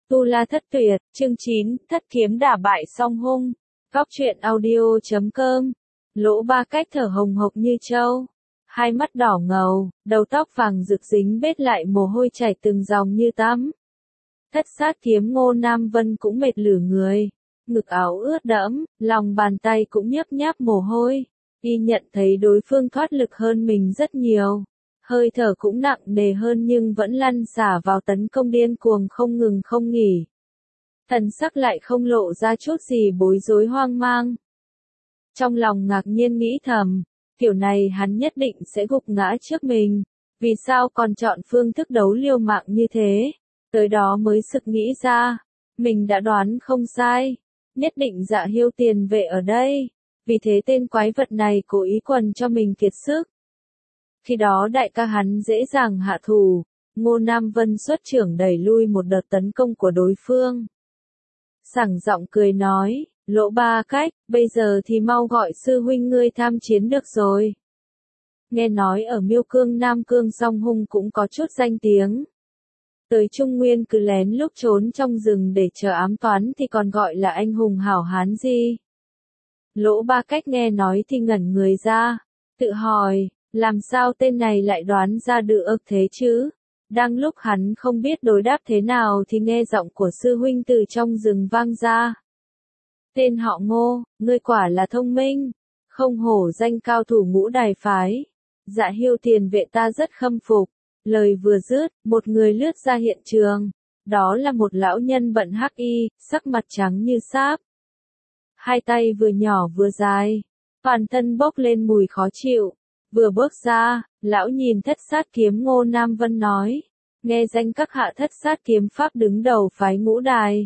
Tu La Thất Tuyệt, chương 9, Thất Kiếm Đả Bại Song Hung. Góc truyện audio.com. Lỗ Ba Cách thở hồng hộc như trâu, hai mắt đỏ ngầu, đầu tóc vàng rực dính bết lại mồ hôi chảy từng dòng như tắm. Thất sát kiếm Ngô Nam Vân cũng mệt lử người, ngực áo ướt đẫm, lòng bàn tay cũng nhấp nháp mồ hôi. Y nhận thấy đối phương thoát lực hơn mình rất nhiều, hơi thở cũng nặng nề hơn nhưng vẫn lăn xả vào tấn công điên cuồng không ngừng không nghỉ. Thần sắc lại không lộ ra chút gì bối rối hoang mang. Trong lòng ngạc nhiên nghĩ thầm, kiểu này hắn nhất định sẽ gục ngã trước mình, vì sao còn chọn phương thức đấu liều mạng như thế? Tới đó mới sực nghĩ ra, mình đã đoán không sai, nhất định Dạ Hiêu Tiền Vệ ở đây, vì thế tên quái vật này cố ý quần cho mình kiệt sức. Khi đó đại ca hắn dễ dàng hạ thủ, Ngô Nam Vân xuất trưởng đẩy lui một đợt tấn công của đối phương. Sảng giọng cười nói, Lỗ Ba Cách, bây giờ thì mau gọi sư huynh ngươi tham chiến được rồi. Nghe nói ở Miêu Cương Nam Cương Song Hung cũng có chút danh tiếng. Tới Trung Nguyên cứ lén lúc trốn trong rừng để chờ ám toán thì còn gọi là anh hùng hảo hán gì. Lỗ Ba Cách nghe nói thì ngẩn người ra, tự hỏi, làm sao tên này lại đoán ra được thế chứ? Đang lúc hắn không biết đối đáp thế nào thì nghe giọng của sư huynh từ trong rừng vang ra. Tên họ Ngô, ngươi quả là thông minh, không hổ danh cao thủ Ngũ Đài phái. Dạ Hiêu Tiền Vệ ta rất khâm phục. Lời vừa dứt, một người lướt ra hiện trường. Đó là một lão nhân bận hắc y, sắc mặt trắng như sáp. Hai tay vừa nhỏ vừa dài, toàn thân bốc lên mùi khó chịu. Vừa bước ra, lão nhìn Thất Sát Kiếm Ngô Nam Vân nói, nghe danh các hạ Thất Sát Kiếm Pháp đứng đầu phái Ngũ Đài.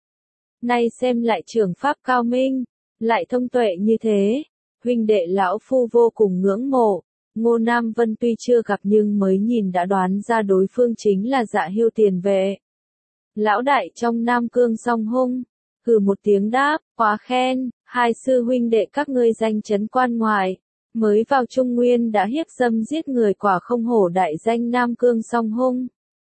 Nay xem lại trưởng pháp cao minh, lại thông tuệ như thế, huynh đệ lão phu vô cùng ngưỡng mộ. Ngô Nam Vân tuy chưa gặp nhưng mới nhìn đã đoán ra đối phương chính là Dạ Hiêu Tiền Vệ. Lão đại trong Nam Cương Song Hung, hừ một tiếng đáp, quá khen, hai sư huynh đệ các ngươi danh chấn quan ngoại, mới vào Trung Nguyên đã hiếp dâm giết người quả không hổ đại danh Nam Cương Song Hung.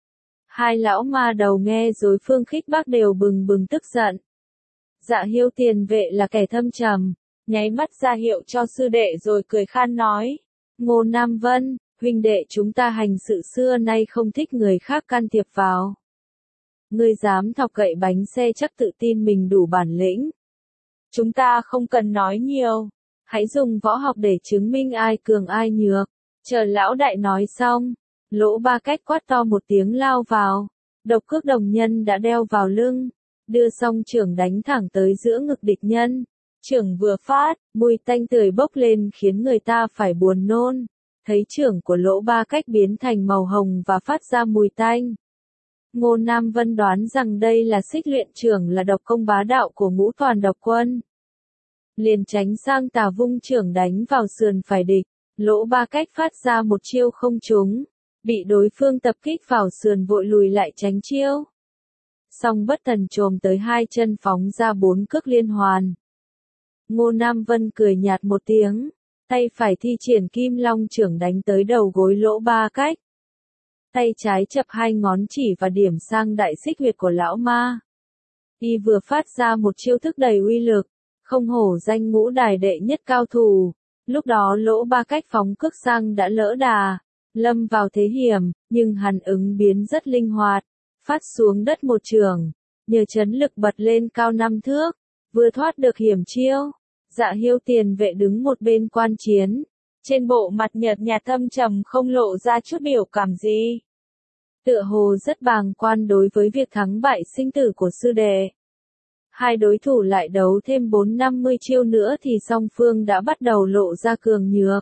Hai lão ma đầu nghe đối phương khích bác đều bừng bừng tức giận. Dạ Hiêu Tiền Vệ là kẻ thâm trầm, nháy mắt ra hiệu cho sư đệ rồi cười khan nói, Ngô Nam Vân, huynh đệ chúng ta hành sự xưa nay không thích người khác can thiệp vào. Ngươi dám thọc gậy bánh xe chắc tự tin mình đủ bản lĩnh. Chúng ta không cần nói nhiều, hãy dùng võ học để chứng minh ai cường ai nhược. Chờ lão đại nói xong, Lỗ Ba Cách quát to một tiếng lao vào, độc cước đồng nhân đã đeo vào lưng, đưa song trưởng đánh thẳng tới giữa ngực địch nhân. Trưởng vừa phát, mùi tanh tưởi bốc lên khiến người ta phải buồn nôn. Thấy trưởng của Lỗ Ba Cách biến thành màu hồng và phát ra mùi tanh. Ngô Nam Vân đoán rằng đây là Xích Luyện Trưởng là độc công bá đạo của Ngũ Toàn Độc Quân. Liền tránh sang tà vung trưởng đánh vào sườn phải địch. Lỗ Ba Cách phát ra một chiêu không trúng, bị đối phương tập kích vào sườn vội lùi lại tránh chiêu. Song bất thần chồm tới hai chân phóng ra 4 cước liên hoàn. Ngô Nam Vân cười nhạt một tiếng, tay phải thi triển Kim Long Trưởng đánh tới đầu gối Lỗ Ba Cách. Tay trái chập hai ngón chỉ và điểm sang đại xích huyệt của lão ma. Y vừa phát ra một chiêu thức đầy uy lực, không hổ danh Ngũ Đài đệ nhất cao thủ. Lúc đó Lỗ Ba Cách phóng cước sang đã lỡ đà, lâm vào thế hiểm, nhưng hắn ứng biến rất linh hoạt, phát xuống đất một trường, nhờ chấn lực bật lên cao 5 thước, vừa thoát được hiểm chiêu. Dạ Hiêu Tiền Vệ đứng một bên quan chiến, trên bộ mặt nhợt nhạt thâm trầm không lộ ra chút biểu cảm gì. Tựa hồ rất bàng quan đối với việc thắng bại sinh tử của sư đệ. Hai đối thủ lại đấu thêm 4-50 chiêu nữa thì song phương đã bắt đầu lộ ra cường nhược.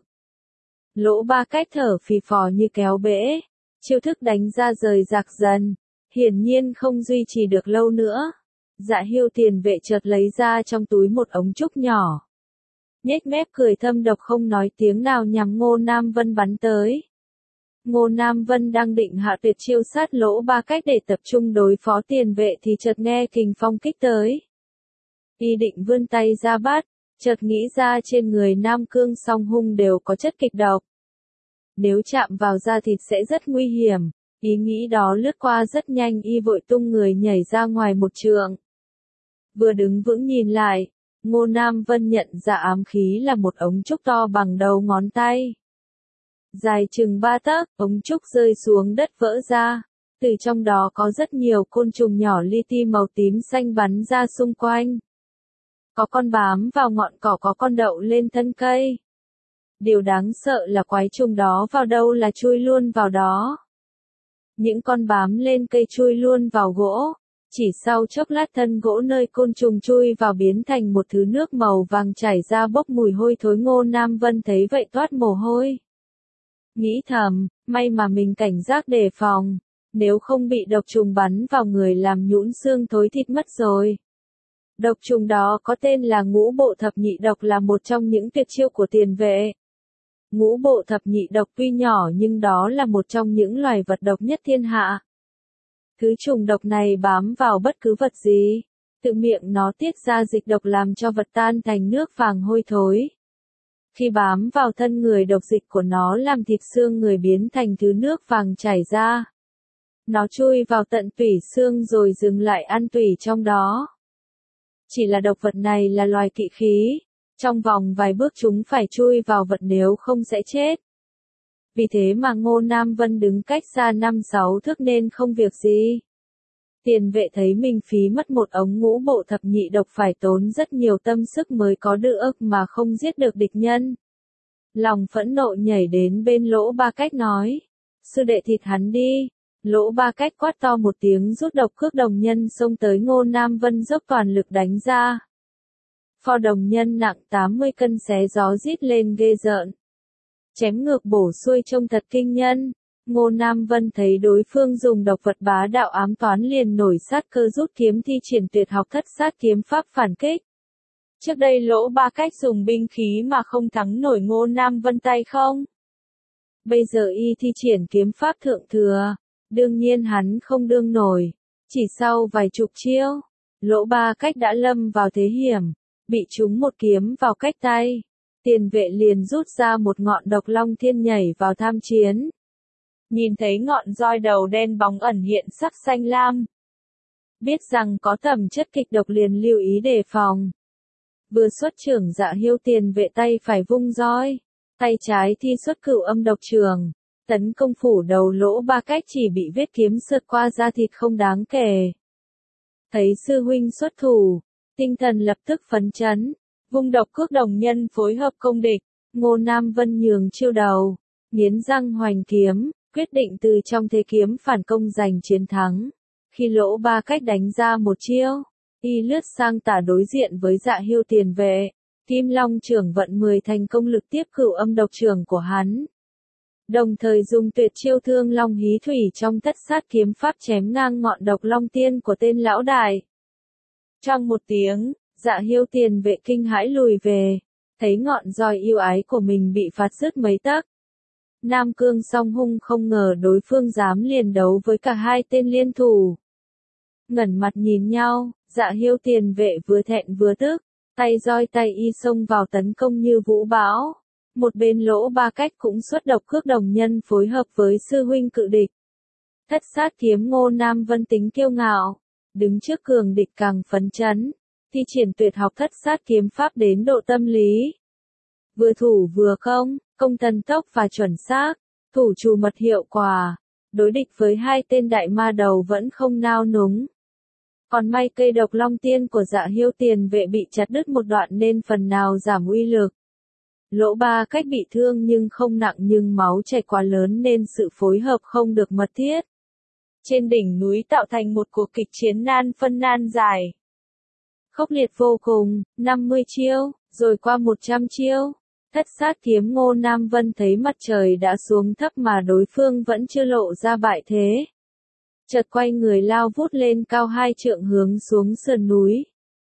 Lỗ Ba Cách thở phì phò như kéo bể, chiêu thức đánh ra rời rạc dần, hiển nhiên không duy trì được lâu nữa. Dạ Hiêu Tiền Vệ chợt lấy ra trong túi một ống trúc nhỏ. Nhếch mép cười thâm độc không nói tiếng nào nhằm Ngô Nam Vân bắn tới. Ngô Nam Vân đang định hạ tuyệt chiêu sát Lỗ Ba Cách để tập trung đối phó Tiền Vệ thì chợt nghe kình phong kích tới. Y định vươn tay ra bắt, chợt nghĩ ra trên người Nam Cương Song Hung đều có chất kịch độc. Nếu chạm vào da thịt sẽ rất nguy hiểm, Ý nghĩ đó lướt qua rất nhanh, y vội tung người nhảy ra ngoài một trượng. Vừa đứng vững nhìn lại, Ngô Nam Vân nhận ra ám khí là một ống trúc to bằng đầu ngón tay. Dài chừng 3 tấc, ống trúc rơi xuống đất vỡ ra. Từ trong đó có rất nhiều côn trùng nhỏ li ti màu tím xanh bắn ra xung quanh. Có con bám vào ngọn cỏ, có con đậu lên thân cây. Điều đáng sợ là quái trùng đó vào đâu là chui luôn vào đó. Những con bám lên cây chui luôn vào gỗ. Chỉ sau chốc lát thân gỗ nơi côn trùng chui vào biến thành một thứ nước màu vàng chảy ra bốc mùi hôi thối. Ngô Nam Vân thấy vậy toát mồ hôi. Nghĩ thầm, may mà mình cảnh giác đề phòng. Nếu không bị độc trùng bắn vào người làm nhũn xương thối thịt mất rồi. Độc trùng đó có tên là ngũ bộ thập nhị độc, là một trong những tuyệt chiêu của tiền vệ. Ngũ bộ thập nhị độc tuy nhỏ nhưng đó là một trong những loài vật độc nhất thiên hạ. Thứ trùng độc này bám vào bất cứ vật gì, từ miệng nó tiết ra dịch độc làm cho vật tan thành nước vàng hôi thối. Khi bám vào thân người, độc dịch của nó làm thịt xương người biến thành thứ nước vàng chảy ra. Nó chui vào tận tủy xương rồi dừng lại ăn tủy trong đó. Chỉ là độc vật này là loài kỵ khí, trong vòng vài bước chúng phải chui vào vật, nếu không sẽ chết. Vì thế mà Ngô Nam Vân đứng cách xa 5-6 thước nên không việc gì. Tiền vệ thấy mình phí mất một ống ngũ bộ thập nhị độc, phải tốn rất nhiều tâm sức mới có được mà không giết được địch nhân. Lòng phẫn nộ nhảy đến bên Lỗ Ba Cách nói, sư đệ thịt hắn đi. Lỗ Ba Cách quát to một tiếng, rút độc cước đồng nhân xông tới Ngô Nam Vân dốc toàn lực đánh ra. Pho đồng nhân nặng 80 cân xé gió rít lên ghê rợn. Chém ngược bổ xuôi trông thật kinh nhân. Ngô Nam Vân thấy đối phương dùng độc vật bá đạo ám toán liền nổi sát cơ, rút kiếm thi triển tuyệt học Thất Sát kiếm pháp phản kích. Trước đây Lỗ Ba Cách dùng binh khí mà không thắng nổi Ngô Nam Vân tay không? Bây giờ y thi triển kiếm pháp thượng thừa. Đương nhiên hắn không đương nổi. Chỉ sau vài chục chiêu, Lỗ Ba Cách đã lâm vào thế hiểm, bị trúng một kiếm vào cách tay. Tiền vệ liền rút ra một ngọn độc long thiên nhảy vào tham chiến. Nhìn thấy ngọn roi đầu đen bóng ẩn hiện sắc xanh lam. Biết rằng có tầm chất kịch độc liền lưu ý đề phòng. Vừa xuất trưởng Dạ Hiêu, tiền vệ tay phải vung roi, tay trái thi xuất Cửu Âm độc trường. Tấn công phủ đầu Lỗ Ba Cách, chỉ bị vết kiếm sượt qua da thịt không đáng kể. Thấy sư huynh xuất thủ, tinh thần lập tức phấn chấn, vung độc cước đồng nhân phối hợp công địch. Ngô Nam Vân nhường chiêu đầu, nghiến răng hoành kiếm, quyết định từ trong thế kiếm phản công giành chiến thắng. Khi Lỗ Ba Cách đánh ra một chiêu, y lướt sang tả đối diện với Dạ Hiêu tiền vệ. Kim Long trưởng vận 10 thành công lực tiếp Cửu Âm độc trường của hắn. Đồng thời dùng tuyệt chiêu Thương Long Hí Thủy trong Thất Sát kiếm pháp chém ngang ngọn độc long tiên của tên lão đại. Trong một tiếng, Dạ Hiêu tiền vệ kinh hãi lùi về, thấy ngọn roi yêu ái của mình bị phạt rứt mấy tấc. Nam Cương Song Hung không ngờ đối phương dám liền đấu với cả hai tên liên thủ. Ngẩn mặt nhìn nhau, Dạ Hiêu tiền vệ vừa thẹn vừa tức, tay roi tay y xông vào tấn công như vũ bão. Một bên Lỗ Ba Cách cũng xuất độc cước đồng nhân phối hợp với sư huynh cự địch. Thất Sát kiếm Ngô Nam Vân tính kiêu ngạo, đứng trước cường địch càng phấn chấn, thi triển tuyệt học Thất Sát kiếm pháp đến độ tâm lý. Vừa thủ vừa công, công thần tốc và chuẩn xác, thủ trù mật hiệu quả, đối địch với hai tên đại ma đầu vẫn không nao núng. Còn may cây độc long tiên của Dạ Hiêu tiền vệ bị chặt đứt một đoạn nên phần nào giảm uy lực. Lỗ Ba Cách bị thương nhưng không nặng, nhưng máu chảy quá lớn nên sự phối hợp không được mật thiết. Trên đỉnh núi tạo thành một cuộc kịch chiến nan phân nan giải. Khốc liệt vô cùng, 50 chiêu, rồi qua 100 chiêu. Thất Sát kiếm Ngô Nam Vân thấy mặt trời đã xuống thấp mà đối phương vẫn chưa lộ ra bại thế. Chợt quay người lao vút lên cao 2 trượng hướng xuống sườn núi.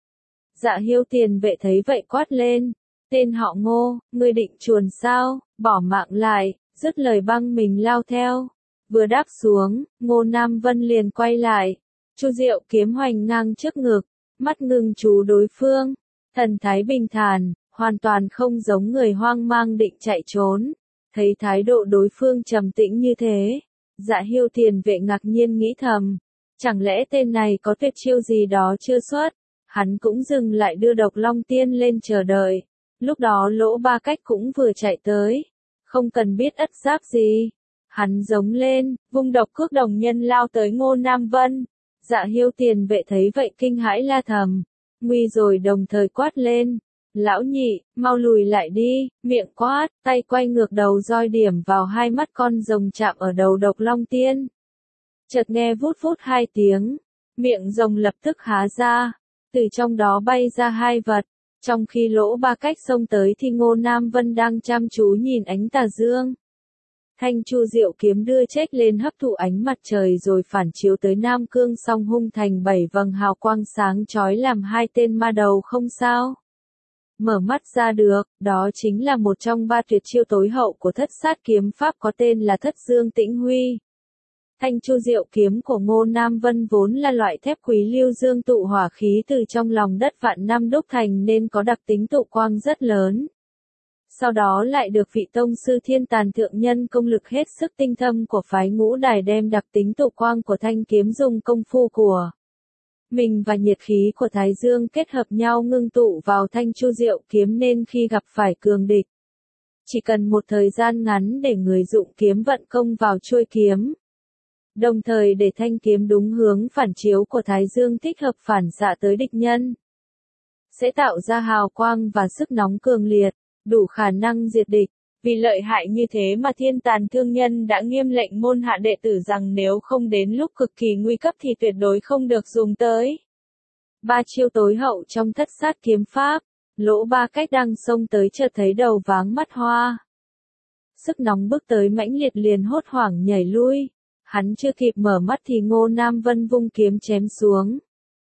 Dạ Hiêu tiền vệ thấy vậy quát lên. Tên họ Ngô, ngươi định chuồn sao, bỏ mạng lại, dứt lời băng mình lao theo. Vừa đáp xuống, Ngô Nam Vân liền quay lại. Chu diệu kiếm hoành ngang trước ngực, mắt ngưng chú đối phương. Thần thái bình thản, hoàn toàn không giống người hoang mang định chạy trốn. Thấy thái độ đối phương trầm tĩnh như thế, Dạ Hiêu Tiền Vệ ngạc nhiên nghĩ thầm, chẳng lẽ tên này có tuyệt chiêu gì đó chưa xuất? Hắn cũng dừng lại đưa Độc Long Tiên lên chờ đợi. Lúc đó Lỗ Ba Cách cũng vừa chạy tới, không cần biết ất giáp gì. Hắn giống lên, vung độc cước đồng nhân lao tới Ngô Nam Vân. Dạ Hiêu Tiền Vệ thấy vậy kinh hãi la thầm, nguy rồi, đồng thời quát lên. Lão nhị, mau lùi lại đi, miệng quát, tay quay ngược đầu roi điểm vào hai mắt con rồng chạm ở đầu Độc Long Tiên. Chợt nghe vút vút hai tiếng, miệng rồng lập tức há ra, từ trong đó bay ra hai vật. Trong khi Lỗ Ba Cách xông tới thì Ngô Nam Vân đang chăm chú nhìn ánh tà dương. Thanh Chu Diệu kiếm đưa chếch lên hấp thụ ánh mặt trời rồi phản chiếu tới Nam Cương Song Hung thành 7 vầng hào quang sáng chói làm hai tên ma đầu không sao mở mắt ra được. Đó chính là một trong ba tuyệt chiêu tối hậu của Thất Sát kiếm pháp có tên là Thất Dương Tĩnh Huy. Thanh Chu Diệu kiếm của Ngô Nam Vân vốn là loại thép quý lưu dương tụ hỏa khí từ trong lòng đất vạn năm đúc thành nên có đặc tính tụ quang rất lớn. Sau đó lại được vị tông sư Thiên Tàn thượng nhân công lực hết sức tinh thâm của phái Ngũ Đài đem đặc tính tụ quang của thanh kiếm dùng công phu của mình và nhiệt khí của Thái Dương kết hợp nhau ngưng tụ vào Thanh Chu Diệu kiếm nên khi gặp phải cường địch, chỉ cần một thời gian ngắn để người dụng kiếm vận công vào chuôi kiếm, đồng thời để thanh kiếm đúng hướng phản chiếu của Thái Dương thích hợp phản xạ tới địch nhân, sẽ tạo ra hào quang và sức nóng cường liệt, đủ khả năng diệt địch. Vì lợi hại như thế mà Thiên Tàn thương nhân đã nghiêm lệnh môn hạ đệ tử rằng nếu không đến lúc cực kỳ nguy cấp thì tuyệt đối không được dùng tới. Ba chiêu tối hậu trong Thất Sát kiếm pháp, Lỗ Ba Cách đang xông tới chợt thấy đầu váng mắt hoa. Sức nóng bước tới mãnh liệt liền hốt hoảng nhảy lui. Hắn chưa kịp mở mắt thì Ngô Nam Vân vung kiếm chém xuống.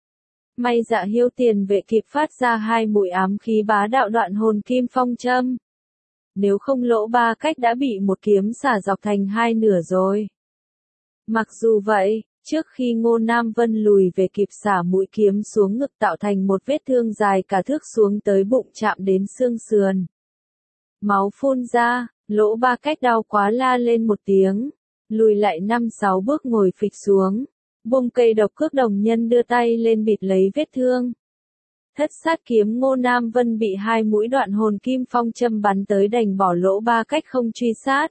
May Dạ Hiêu Tiền Vệ kịp phát ra hai mũi ám khí bá đạo đoạn hồn kim phong châm. Nếu không Lỗ Ba Cách đã bị một kiếm xả dọc thành hai nửa rồi. Mặc dù vậy, trước khi Ngô Nam Vân lùi về kịp xả mũi kiếm xuống ngực tạo thành một vết thương dài cả thước xuống tới bụng chạm đến xương sườn. Máu phun ra, Lỗ Ba Cách đau quá la lên một tiếng, lùi lại 5-6 bước ngồi phịch xuống, buông cây độc cước đồng nhân đưa tay lên bịt lấy vết thương. Thất Sát kiếm Ngô Nam Vân bị hai mũi đoạn hồn kim phong châm bắn tới đành bỏ Lỗ Ba Cách không truy sát.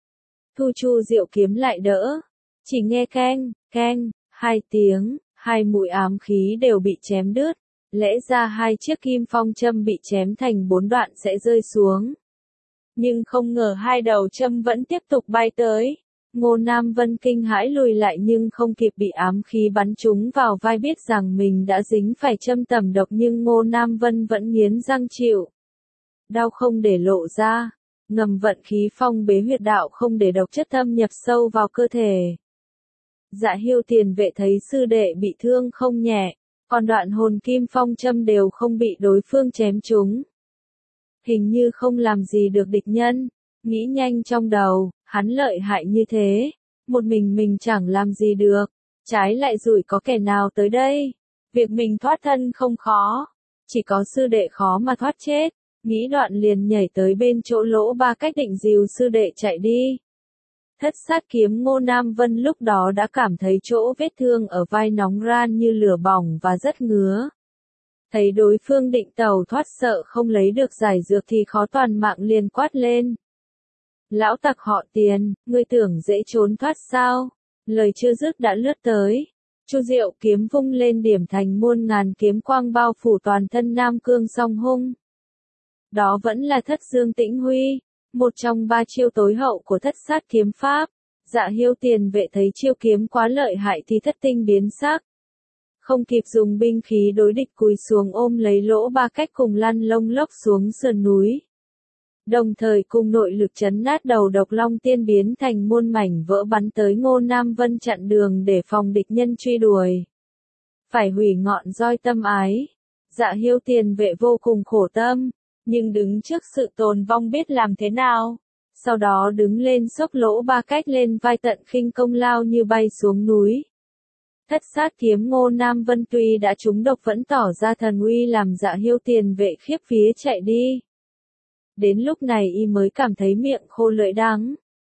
Thu Chu Diệu kiếm lại đỡ, chỉ nghe keng, keng, hai tiếng, hai mũi ám khí đều bị chém đứt, lẽ ra hai chiếc kim phong châm bị chém thành 4 đoạn sẽ rơi xuống. Nhưng không ngờ hai đầu châm vẫn tiếp tục bay tới. Ngô Nam Vân kinh hãi lùi lại nhưng không kịp bị ám khí bắn trúng vào vai, biết rằng mình đã dính phải châm tẩm độc nhưng Ngô Nam Vân vẫn nghiến răng chịu. Đau không để lộ ra, ngầm vận khí phong bế huyệt đạo không để độc chất thâm nhập sâu vào cơ thể. Dạ Hiêu Tiền Vệ thấy sư đệ bị thương không nhẹ, còn đoạn hồn kim phong châm đều không bị đối phương chém trúng. Hình như không làm gì được địch nhân, nghĩ nhanh trong đầu, hắn lợi hại như thế, một mình chẳng làm gì được, trái lại rủi có kẻ nào tới đây. Việc mình thoát thân không khó, chỉ có sư đệ khó mà thoát chết, nghĩ đoạn liền nhảy tới bên chỗ Lỗ Ba Cách định dìu sư đệ chạy đi. Thất Sát kiếm Ngô Nam Vân lúc đó đã cảm thấy chỗ vết thương ở vai nóng ran như lửa bỏng và rất ngứa. Thấy đối phương định tẩu thoát sợ không lấy được giải dược thì khó toàn mạng liền quát lên. Lão tặc họ Tiền, ngươi tưởng dễ trốn thoát sao? Lời chưa dứt đã lướt tới. Chu Diệu kiếm vung lên điểm thành muôn ngàn kiếm quang bao phủ toàn thân Nam Cương Song Hung. Đó vẫn là Thất Dương Tĩnh Huy, một trong ba chiêu tối hậu của Thất Sát kiếm pháp. Dạ Hiêu Tiền Vệ thấy chiêu kiếm quá lợi hại thì thất tinh biến sắc. Không kịp dùng binh khí đối địch cúi xuống ôm lấy Lỗ Ba Cách cùng lăn lông lốc xuống sườn núi. Đồng thời cùng nội lực chấn nát đầu Độc Long Tiên biến thành muôn mảnh vỡ bắn tới Ngô Nam Vân chặn đường để phòng địch nhân truy đuổi. Phải hủy ngọn roi tâm ái. Dạ Hiêu Tiền Vệ vô cùng khổ tâm, nhưng đứng trước sự tồn vong biết làm thế nào. Sau đó đứng lên xốc Lỗ Ba Cách lên vai tận khinh công lao như bay xuống núi. Thất Sát kiếm Ngô Nam Vân tuy đã trúng độc vẫn tỏ ra thần uy làm Dạ Hiêu Tiền Vệ khiếp vía chạy đi. Đến lúc này y mới cảm thấy miệng khô lưỡi đắng,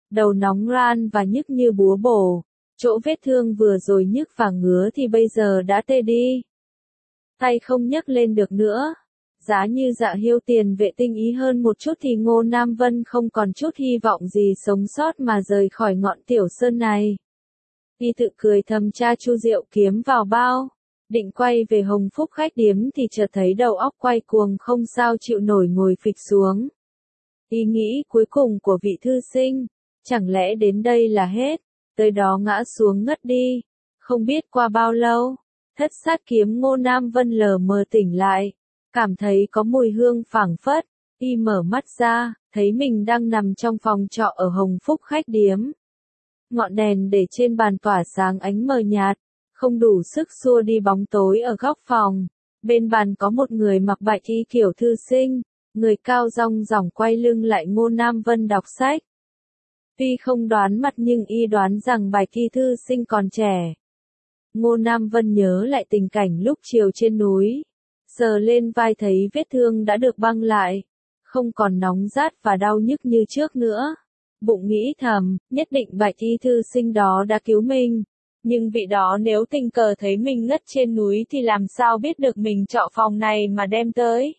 đầu nóng ran và nhức như búa bổ. Chỗ vết thương vừa rồi nhức và ngứa thì bây giờ đã tê đi. Tay không nhấc lên được nữa. Giá như Dạ Hiêu tiền vệ tinh ý hơn một chút thì Ngô Nam Vân không còn chút hy vọng gì sống sót mà rời khỏi ngọn tiểu sơn này. Y tự cười thầm tra chu rượu kiếm vào bao. Định quay về Hồng Phúc khách điếm thì chợt thấy đầu óc quay cuồng không sao chịu nổi ngồi phịch xuống. Ý nghĩ cuối cùng của vị thư sinh, chẳng lẽ đến đây là hết, tới đó ngã xuống ngất đi. Không biết qua bao lâu, thất sát kiếm Ngô Nam Vân lờ mờ tỉnh lại, cảm thấy có mùi hương phảng phất, y mở mắt ra, thấy mình đang nằm trong phòng trọ ở Hồng Phúc khách điếm. Ngọn đèn để trên bàn tỏa sáng ánh mờ nhạt, không đủ sức xua đi bóng tối ở góc phòng. Bên bàn có một người mặc bạch y kiểu thư sinh, người cao rong ròng quay lưng lại Ngô Nam Vân đọc sách. Tuy không đoán mặt nhưng y đoán rằng bạch y thư sinh còn trẻ. Ngô Nam Vân nhớ lại tình cảnh lúc chiều trên núi, sờ lên vai thấy vết thương đã được băng lại, không còn nóng rát và đau nhức như trước nữa. Bụng nghĩ thầm, nhất định bạch y thư sinh đó đã cứu mình. Nhưng vị đó nếu tình cờ thấy mình ngất trên núi thì làm sao biết được mình trọ phòng này mà đem tới.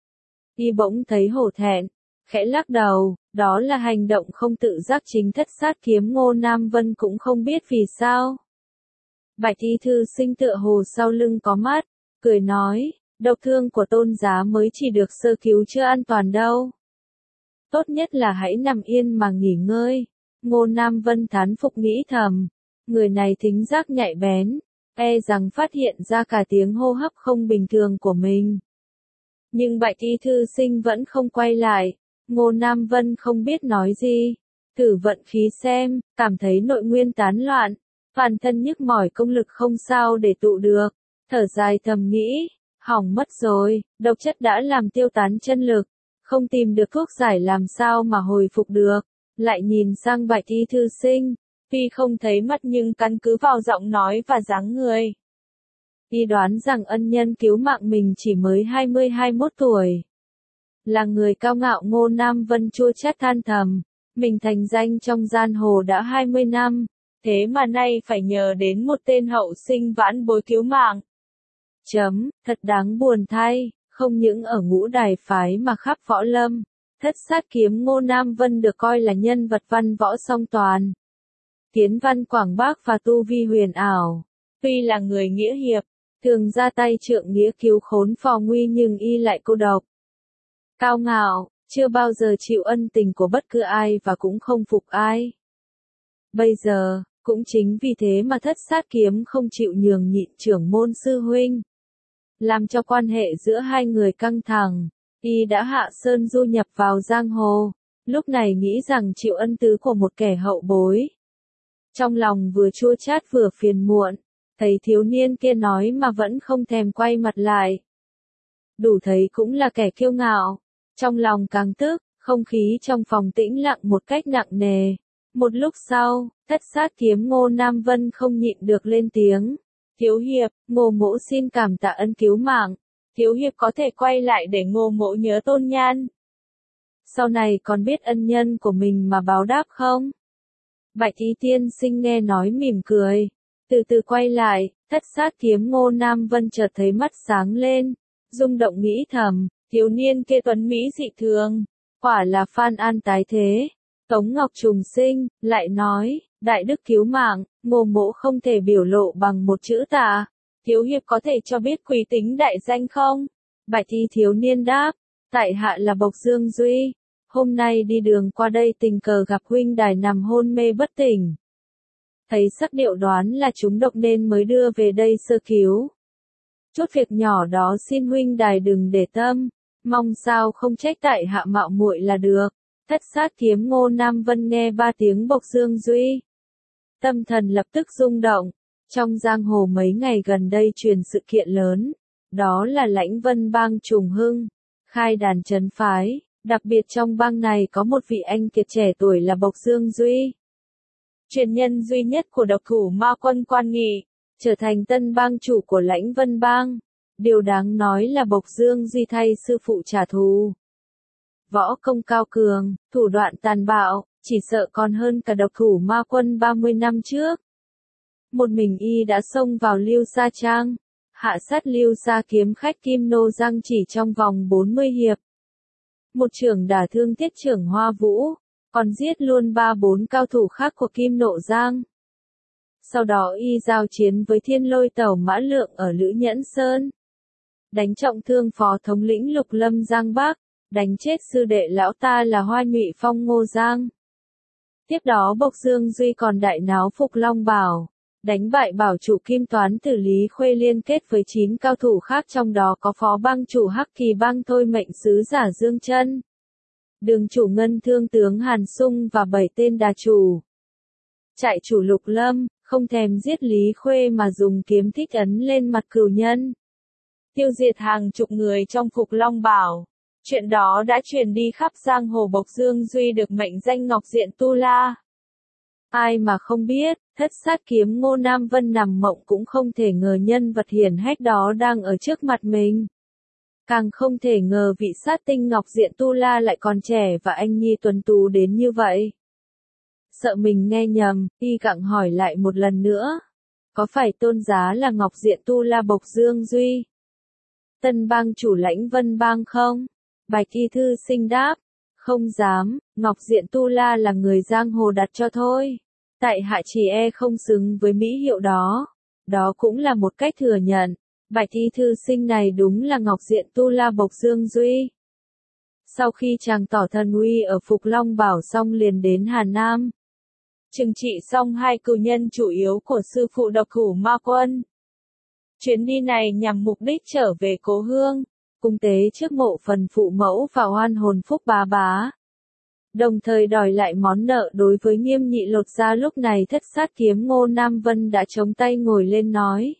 Y bỗng thấy hổ thẹn, khẽ lắc đầu, đó là hành động không tự giác chính thất sát kiếm Ngô Nam Vân cũng không biết vì sao. Bạch y thư sinh tựa hồ sau lưng có mắt, cười nói, độc thương của Tôn giá mới chỉ được sơ cứu chưa an toàn đâu. Tốt nhất là hãy nằm yên mà nghỉ ngơi. Ngô Nam Vân thán phục nghĩ thầm, người này thính giác nhạy bén, e rằng phát hiện ra cả tiếng hô hấp không bình thường của mình. Nhưng bạch y thư sinh vẫn không quay lại, Ngô Nam Vân không biết nói gì, thử vận khí xem, cảm thấy nội nguyên tán loạn, toàn thân nhức mỏi công lực không sao để tụ được, thở dài thầm nghĩ, hỏng mất rồi, độc chất đã làm tiêu tán chân lực, không tìm được thuốc giải làm sao mà hồi phục được, lại nhìn sang bạch y thư sinh, tuy không thấy mắt nhưng căn cứ vào giọng nói và dáng người. Y đoán rằng ân nhân cứu mạng mình chỉ mới 20-21 tuổi. Là người cao ngạo Ngô Nam Vân chua chát than thầm, mình thành danh trong giang hồ đã 20 năm, thế mà nay phải nhờ đến một tên hậu sinh vãn bối cứu mạng. Thật đáng buồn thay, không những ở ngũ đài phái mà khắp võ lâm, thất sát kiếm Ngô Nam Vân được coi là nhân vật văn võ song toàn. Kiến văn quảng bác và tu vi huyền ảo, tuy là người nghĩa hiệp, thường ra tay trượng nghĩa cứu khốn phò nguy nhưng y lại cô độc. Cao ngạo, chưa bao giờ chịu ân tình của bất cứ ai và cũng không phục ai. Bây giờ, cũng chính vì thế mà thất sát kiếm không chịu nhường nhịn trưởng môn sư huynh. Làm cho quan hệ giữa hai người căng thẳng, y đã hạ sơn du nhập vào giang hồ, lúc này nghĩ rằng chịu ân tứ của một kẻ hậu bối. Trong lòng vừa chua chát vừa phiền muộn, thấy thiếu niên kia nói mà vẫn không thèm quay mặt lại. Đủ thấy cũng là kẻ kiêu ngạo, trong lòng càng tức, không khí trong phòng tĩnh lặng một cách nặng nề. Một lúc sau, thất sát kiếm Ngô Nam Vân không nhịn được lên tiếng. Thiếu hiệp, Ngô mỗ xin cảm tạ ân cứu mạng. Thiếu hiệp có thể quay lại để Ngô mỗ nhớ Tôn Nhan. Sau này còn biết ân nhân của mình mà báo đáp không? Bạch y tiên sinh nghe nói mỉm cười. Từ từ quay lại, thất sát kiếm Ngô Nam Vân chợt thấy mắt sáng lên. Rung động nghĩ thầm, thiếu niên kia tuấn mỹ dị thường. Quả là Phan An tái thế. Tống Ngọc trùng sinh, lại nói, đại đức cứu mạng, Ngô mỗ không thể biểu lộ bằng một chữ tạ. Thiếu hiệp có thể cho biết quý tính đại danh không? Bạch y thiếu niên đáp, tại hạ là Bộc Dương Duy. Hôm nay đi đường qua đây tình cờ gặp huynh đài nằm hôn mê bất tỉnh. Thấy sắc điệu đoán là chúng độc nên mới đưa về đây sơ cứu. Chút việc nhỏ đó xin huynh đài đừng để tâm, mong sao không trách tại hạ mạo muội là được. Thất sát kiếm Ngô Nam Vân nghe ba tiếng Bộc Dương Duy. Tâm thần lập tức rung động. Trong giang hồ mấy ngày gần đây truyền sự kiện lớn. Đó là Lãnh Vân bang trùng hưng, khai đàn trấn phái. Đặc biệt trong bang này có một vị anh kiệt trẻ tuổi là Bộc Dương Duy. Truyền nhân duy nhất của độc thủ ma quân Quan Nghị, trở thành tân bang chủ của Lãnh Vân bang. Điều đáng nói là Bộc Dương Duy thay sư phụ trả thù. Võ công cao cường, thủ đoạn tàn bạo, chỉ sợ còn hơn cả độc thủ ma quân 30 năm trước. Một mình y đã xông vào Lưu Sa Trang, hạ sát Lưu Sa kiếm khách Kim Nô Giang chỉ trong vòng 40 hiệp. Một trưởng đả thương Tiết trưởng Hoa Vũ, còn giết luôn 3-4 cao thủ khác của Kim Nộ Giang. Sau đó y giao chiến với Thiên Lôi Tẩu Mã Lượng ở Lữ Nhẫn Sơn. Đánh trọng thương phó thống lĩnh Lục Lâm Giang Bắc, đánh chết sư đệ lão ta là Hoa Nhụy Phong Ngô Giang. Tiếp đó Bộc Dương Duy còn đại náo Phục Long Bảo, đánh bại bảo chủ Kim Toán Tử Lý Khuê liên kết với 9 cao thủ khác, trong đó có phó bang chủ Hắc Kỳ bang Thôi Mệnh sứ giả Dương Chân, đường chủ Ngân Thương tướng Hàn Sung và 7 tên đà chủ. Trại chủ Lục Lâm, không thèm giết Lý Khuê mà dùng kiếm thích ấn lên mặt cừu nhân, tiêu diệt hàng chục người trong Phục Long Bảo. Chuyện đó đã truyền đi khắp giang hồ. Bộc Dương Duy được mệnh danh Ngọc Diện Tu La. Ai mà không biết, thất sát kiếm Ngô Nam Vân nằm mộng cũng không thể ngờ nhân vật hiển hách đó đang ở trước mặt mình. Càng không thể ngờ vị sát tinh Ngọc Diện Tu La lại còn trẻ và anh nhi tuấn tú đến như vậy. Sợ mình nghe nhầm, y gặng hỏi lại một lần nữa. Có phải tôn giá là Ngọc Diện Tu La Bộc Dương Duy, tân bang chủ Lãnh Vân bang không? Bạch y thư sinh đáp. Không dám, Ngọc Diện Tu La là người giang hồ đặt cho thôi. Tại hạ chỉ không xứng với mỹ hiệu đó. Đó cũng là một cách thừa nhận. Bạch y thư sinh này đúng là Ngọc Diện Tu La Bộc Dương Duy. Sau khi chàng tỏ thần uy ở Phục Long Bảo xong liền đến Hà Nam, trừng trị xong 2 cừu nhân chủ yếu của sư phụ độc thủ ma quân. Chuyến đi này nhằm mục đích trở về cố hương, cung tế trước mộ phần phụ mẫu và oan hồn Phúc Bá Bá. Đồng thời đòi lại món nợ đối với Nghiêm Nhị Lột Ra. Lúc này thất sát kiếm Ngô Nam Vân đã chống tay ngồi lên nói.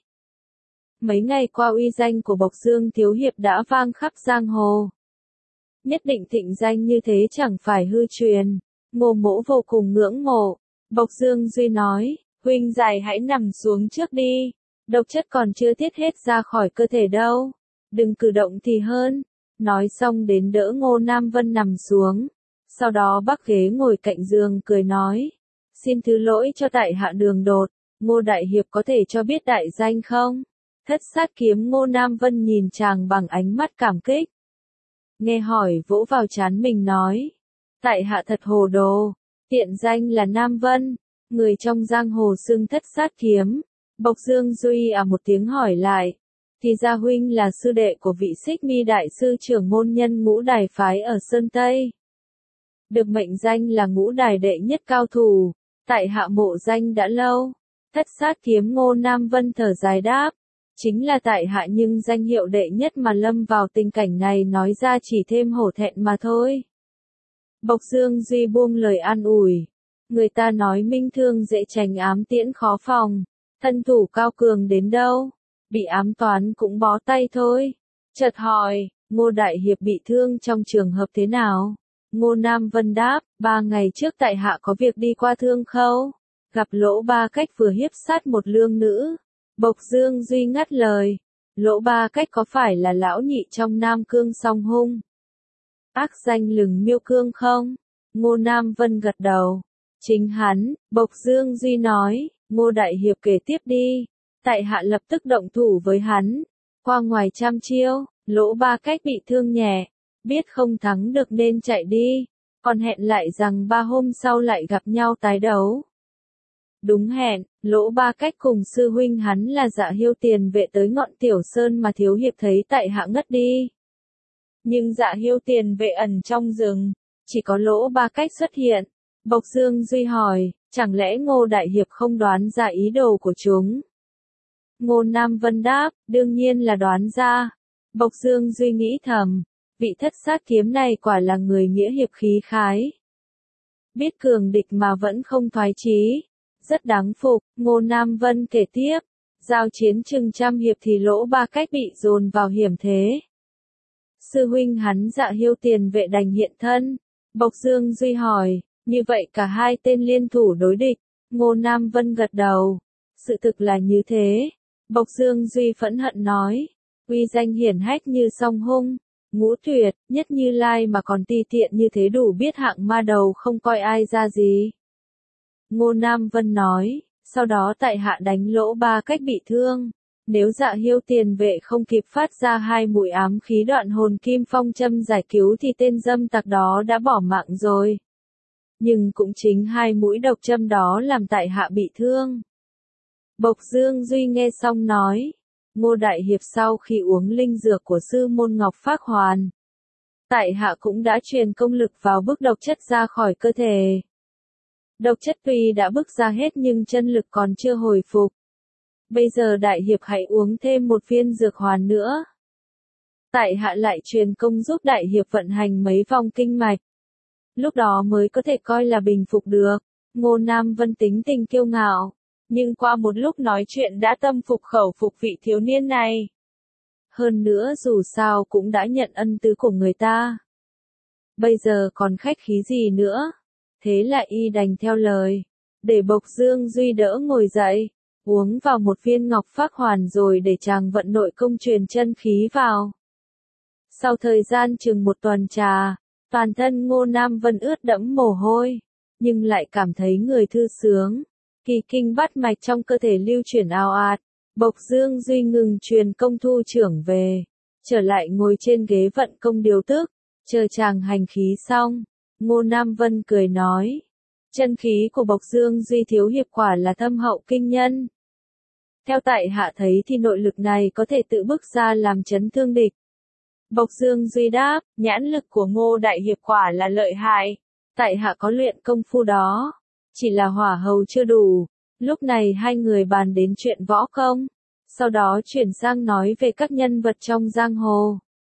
Mấy ngày qua uy danh của Bộc Dương Thiếu Hiệp đã vang khắp giang hồ. Nhất định thịnh danh như thế chẳng phải hư truyền. Ngô Mỗ vô cùng ngưỡng mộ. Bộc Dương Duy nói, huynh dài hãy nằm xuống trước đi. Độc chất còn chưa tiết hết ra khỏi cơ thể đâu. Đừng cử động thì hơn. Nói xong đến đỡ Ngô Nam Vân nằm xuống. Sau đó bắc ghế ngồi cạnh giường cười nói. Xin thứ lỗi cho tại hạ đường đột. Ngô Đại Hiệp có thể cho biết đại danh không? Thất sát kiếm Ngô Nam Vân nhìn chàng bằng ánh mắt cảm kích. Nghe hỏi vỗ vào trán mình nói. Tại hạ thật hồ đồ. Tiện danh là Nam Vân. Người trong giang hồ xưng thất sát kiếm. Bộc Dương Duy một tiếng hỏi lại. Thì ra huynh là sư đệ của vị Xích Mi đại sư trưởng môn nhân Ngũ Đài phái ở Sơn Tây. Được mệnh danh là Ngũ Đài đệ nhất cao thủ, tại hạ mộ danh đã lâu. Thất sát kiếm Ngô Nam Vân thở dài đáp. Chính là tại hạ, nhưng danh hiệu đệ nhất mà lâm vào tình cảnh này nói ra chỉ thêm hổ thẹn mà thôi. Bộc Dương Duy buông lời an ủi. Người ta nói minh thương dễ tránh ám tiễn khó phòng. Thân thủ cao cường đến đâu, bị ám toán cũng bó tay thôi. Chợt hỏi, Ngô Đại Hiệp bị thương trong trường hợp thế nào? Ngô Nam Vân đáp, 3 ngày trước tại hạ có việc đi qua Thương Khâu, gặp Lỗ Ba Cách vừa hiếp sát một lương nữ. Bộc Dương Duy ngắt lời, Lỗ Ba Cách có phải là lão nhị trong Nam Cương Song Hung? Ác danh lừng Miêu Cương không? Ngô Nam Vân gật đầu. Chính hắn. Bộc Dương Duy nói. Ngô Đại Hiệp kể tiếp đi. Tại hạ lập tức động thủ với hắn. Qua ngoài trăm chiêu, Lỗ Ba Cách bị thương nhẹ. Biết không thắng được nên chạy đi. Còn hẹn lại rằng 3 hôm sau lại gặp nhau tái đấu. Đúng hẹn, Lỗ Ba Cách cùng sư huynh hắn là Dạ Hiêu tiền vệ tới ngọn Tiểu Sơn mà thiếu hiệp thấy tại hạ ngất đi. Nhưng Dạ Hiêu tiền vệ ẩn trong rừng, chỉ có Lỗ Ba Cách xuất hiện. Bộc Dương Duy hỏi, chẳng lẽ Ngô Đại Hiệp không đoán ra ý đồ của chúng? Ngô Nam Vân đáp, đương nhiên là đoán ra. Bộc Dương Duy nghĩ thầm, vị thất sát kiếm này quả là người nghĩa hiệp khí khái. Biết cường địch mà vẫn không thoái chí, rất đáng phục. Ngô Nam Vân kể tiếp, giao chiến chừng trăm hiệp thì Lỗ Ba Cách bị dồn vào hiểm thế. Sư huynh hắn Dạ Hiêu tiền vệ đành hiện thân. Bộc Dương Duy hỏi, như vậy cả hai tên liên thủ đối địch? Ngô Nam Vân gật đầu. Sự thực là như thế. Bộc Dương Duy phẫn hận nói, uy danh hiển hách như Song Hung, Ngũ tuyệt, nhất Như Lai mà còn ti tiện như thế đủ biết hạng ma đầu không coi ai ra gì. Ngô Nam Vân nói, sau đó tại hạ đánh Lỗ Ba Cách bị thương. Nếu Dạ Hiêu tiền vệ không kịp phát ra 2 mũi ám khí đoạn hồn kim phong châm giải cứu thì tên dâm tặc đó đã bỏ mạng rồi. Nhưng cũng chính 2 mũi độc châm đó làm tại hạ bị thương. Bộc Dương Duy nghe xong nói, Ngô Đại Hiệp sau khi uống linh dược của sư môn Ngọc Phác Hoàn, tại hạ cũng đã truyền công lực vào bức độc chất ra khỏi cơ thể. Độc chất tuy đã bức ra hết nhưng chân lực còn chưa hồi phục. Bây giờ Đại Hiệp hãy uống thêm một viên dược hoàn nữa. Tại hạ lại truyền công giúp Đại Hiệp vận hành mấy vòng kinh mạch. Lúc đó mới có thể coi là bình phục được. Ngô Nam Vân tính tình kiêu ngạo, nhưng qua một lúc nói chuyện đã tâm phục khẩu phục vị thiếu niên này. Hơn nữa dù sao cũng đã nhận ân tứ của người ta. Bây giờ còn khách khí gì nữa. Thế là y đành theo lời, để Bộc Dương Duy đỡ ngồi dậy, uống vào một viên Ngọc Phác Hoàn rồi để chàng vận nội công truyền chân khí vào. Sau thời gian chừng một tuần trà, toàn thân Ngô Nam Vân ướt đẫm mồ hôi, nhưng lại cảm thấy người thư sướng, kỳ kinh bát mạch trong cơ thể lưu chuyển ào ạt. Bộc Dương Duy ngừng truyền công thu trưởng về, trở lại ngồi trên ghế vận công điều tức, chờ chàng hành khí xong. Ngô Nam Vân cười nói, chân khí của Bộc Dương Duy thiếu hiệp quả là thâm hậu kinh nhân. Theo tại hạ thấy thì nội lực này có thể tự bức ra làm chấn thương địch. Bộc Dương Duy đáp, nhãn lực của Ngô Đại Hiệp quả là lợi hại. Tại hạ có luyện công phu đó, chỉ là hỏa hầu chưa đủ. Lúc này hai người bàn đến chuyện võ công, sau đó chuyển sang nói về các nhân vật trong giang hồ.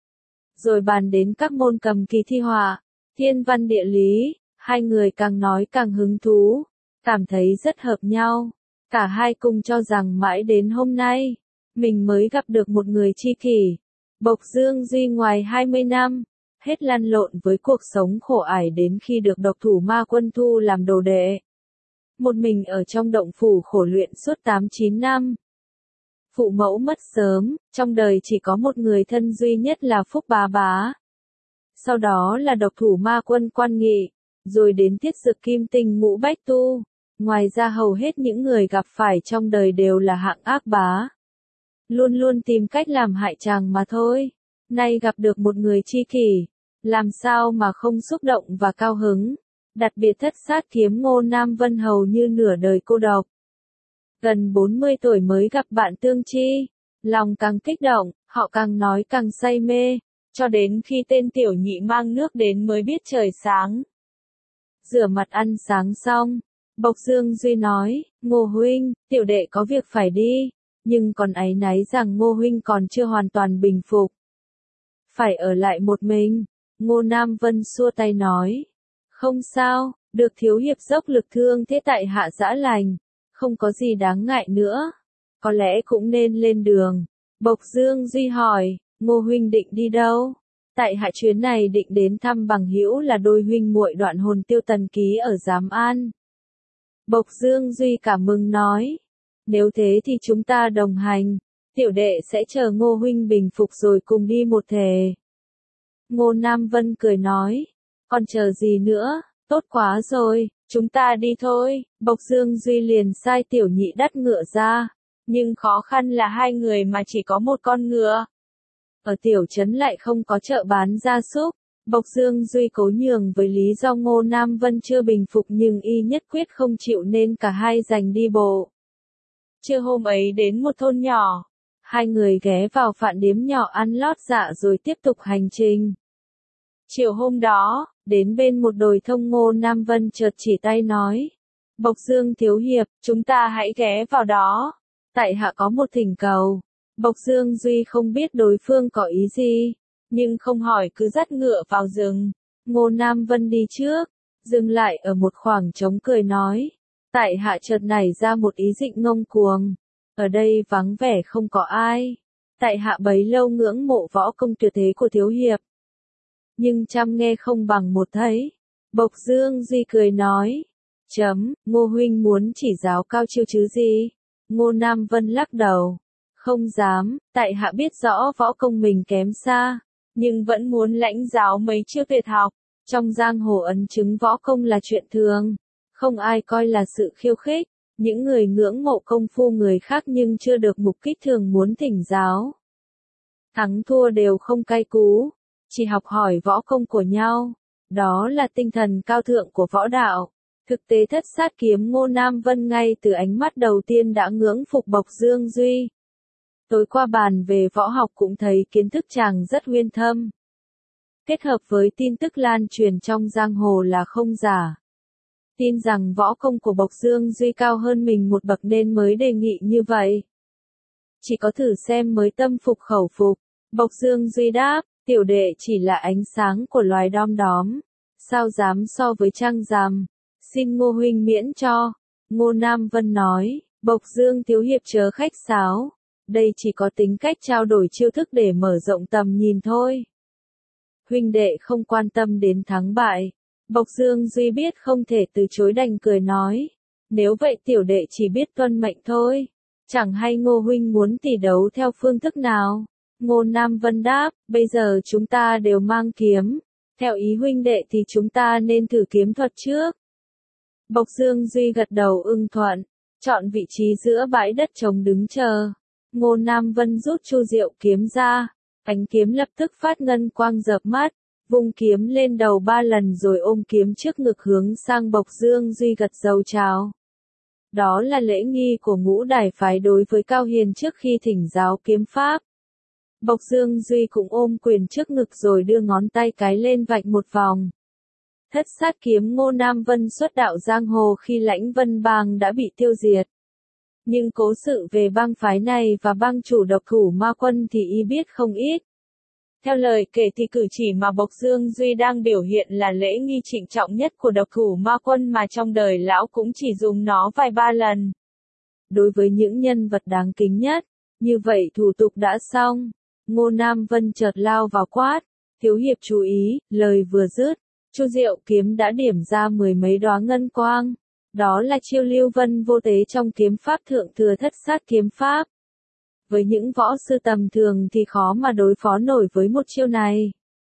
Rồi bàn đến các môn cầm kỳ thi họa, thiên văn địa lý, hai người càng nói càng hứng thú, cảm thấy rất hợp nhau. Cả hai cùng cho rằng mãi đến hôm nay, mình mới gặp được một người tri kỷ. Bộc Dương Duy ngoài 20 năm, hết lăn lộn với cuộc sống khổ ải đến khi được độc thủ Ma Quân thu làm đồ đệ. Một mình ở trong động phủ khổ luyện suốt 8-9 năm. Phụ mẫu mất sớm, trong đời chỉ có một người thân duy nhất là Phúc Bá Bá. Sau đó là độc thủ Ma Quân Quan Nghị, rồi đến Tiết Dực Kim Tinh Ngũ Bách Tu. Ngoài ra hầu hết những người gặp phải trong đời đều là hạng ác bá. Luôn luôn tìm cách làm hại chàng mà thôi. Nay gặp được một người tri kỷ, làm sao mà không xúc động và cao hứng. Đặc biệt Thất Sát Kiếm Ngô Nam Vân hầu như nửa đời cô độc. Gần 40 tuổi mới gặp bạn tương tri, lòng càng kích động, họ càng nói càng say mê, cho đến khi tên tiểu nhị mang nước đến mới biết trời sáng. Rửa mặt ăn sáng xong, Bộc Dương Duy nói, Ngô huynh, tiểu đệ có việc phải đi, nhưng còn áy náy rằng Ngô huynh còn chưa hoàn toàn bình phục. Phải ở lại một mình. Ngô Nam Vân xua tay nói, không sao, được thiếu hiệp dốc lực thương thế tại hạ dã lành, không có gì đáng ngại nữa, có lẽ cũng nên lên đường. Bộc Dương Duy hỏi, Ngô huynh định đi đâu? Tại hạ chuyến này định đến thăm bằng hữu là đôi huynh muội Đoạn Hồn Tiêu Tần Ký ở Giám An. Bộc Dương Duy cảm mừng nói, nếu thế thì chúng ta đồng hành, tiểu đệ sẽ chờ Ngô huynh bình phục rồi cùng đi một thể. Ngô Nam Vân cười nói, còn chờ gì nữa, tốt quá rồi, chúng ta đi thôi. Bộc Dương Duy liền sai tiểu nhị đắt ngựa ra, nhưng khó khăn là hai người mà chỉ có một con ngựa. Ở tiểu trấn lại không có chợ bán gia súc. Bộc Dương Duy cố nhường với lý do Ngô Nam Vân chưa bình phục nhưng y nhất quyết không chịu nên cả hai giành đi bộ. Trưa hôm ấy đến một thôn nhỏ, hai người ghé vào phạn điếm nhỏ ăn lót dạ rồi tiếp tục hành trình. Chiều hôm đó, đến bên một đồi thông Ngô Nam Vân chợt chỉ tay nói, Bộc Dương thiếu hiệp, chúng ta hãy ghé vào đó, tại hạ có một thỉnh cầu. Bộc Dương Duy không biết đối phương có ý gì, nhưng không hỏi cứ dắt ngựa vào rừng. Ngô Nam Vân đi trước, dừng lại ở một khoảng trống cười nói, tại hạ chợt nảy ra một ý định ngông cuồng, ở đây vắng vẻ không có ai, tại hạ bấy lâu ngưỡng mộ võ công tuyệt thế của thiếu hiệp, nhưng trăm nghe không bằng một thấy. Bộc Dương Duy cười nói, Ngô huynh muốn chỉ giáo cao chiêu chứ gì? Ngô Nam Vân lắc đầu, không dám, tại hạ biết rõ võ công mình kém xa, nhưng vẫn muốn lãnh giáo mấy chiêu tuyệt học. Trong giang hồ ấn chứng võ công là chuyện thường, không ai coi là sự khiêu khích. Những người ngưỡng mộ công phu người khác nhưng chưa được mục kích thường muốn thỉnh giáo. Thắng thua đều không cay cú, chỉ học hỏi võ công của nhau. Đó là tinh thần cao thượng của võ đạo. Thực tế thất sát kiếm Ngô Nam Vân ngay từ ánh mắt đầu tiên đã ngưỡng phục Bộc Dương Duy. Tối qua bàn về võ học cũng thấy kiến thức chàng rất uyên thâm. Kết hợp với tin tức lan truyền trong giang hồ là không giả. Tin rằng võ công của Bộc Dương Duy cao hơn mình một bậc nên mới đề nghị như vậy. Chỉ có thử xem mới tâm phục khẩu phục. Bộc Dương Duy đáp, tiểu đệ chỉ là ánh sáng của loài đom đóm. Sao dám so với trăng rằm, xin Ngô huynh miễn cho. Ngô Nam Vân nói, Bộc Dương thiếu hiệp chớ khách sáo. Đây chỉ có tính cách trao đổi chiêu thức để mở rộng tầm nhìn thôi. Huynh đệ không quan tâm đến thắng bại. Bộc Dương Duy biết không thể từ chối đành cười nói. Nếu vậy tiểu đệ chỉ biết tuân mệnh thôi. Chẳng hay Ngô huynh muốn tỷ đấu theo phương thức nào? Ngô Nam Vân đáp, bây giờ chúng ta đều mang kiếm. Theo ý huynh đệ thì chúng ta nên thử kiếm thuật trước. Bộc Dương Duy gật đầu ưng thuận, chọn vị trí giữa bãi đất trống đứng chờ. Ngô Nam Vân rút chu diệu kiếm ra, ánh kiếm lập tức phát ngân quang rợp mắt, vung kiếm lên đầu 3 lần rồi ôm kiếm trước ngực hướng sang Bộc Dương Duy gật đầu chào. Đó là lễ nghi của Ngũ Đài phái đối với Cao Hiền trước khi thỉnh giáo kiếm pháp. Bộc Dương Duy cũng ôm quyền trước ngực rồi đưa ngón tay cái lên vạch một vòng. Thất sát kiếm Ngô Nam Vân xuất đạo giang hồ khi Lãnh Vân Bang đã bị tiêu diệt. Nhưng cố sự về bang phái này và bang chủ Độc Thủ Ma Quân thì y biết không ít. Theo lời kể thì cử chỉ mà Bộc Dương Duy đang biểu hiện là lễ nghi trịnh trọng nhất của Độc Thủ Ma Quân mà trong đời lão cũng chỉ dùng nó vài ba lần. Đối với những nhân vật đáng kính nhất, như vậy thủ tục đã xong. Ngô Nam Vân chợt lao vào quát, thiếu hiệp chú ý, lời vừa dứt, chu diệu kiếm đã điểm ra 10 mấy đóa ngân quang. Đó là chiêu lưu vân vô tế trong kiếm pháp thượng thừa thất sát kiếm pháp. Với những võ sư tầm thường thì khó mà đối phó nổi với một chiêu này.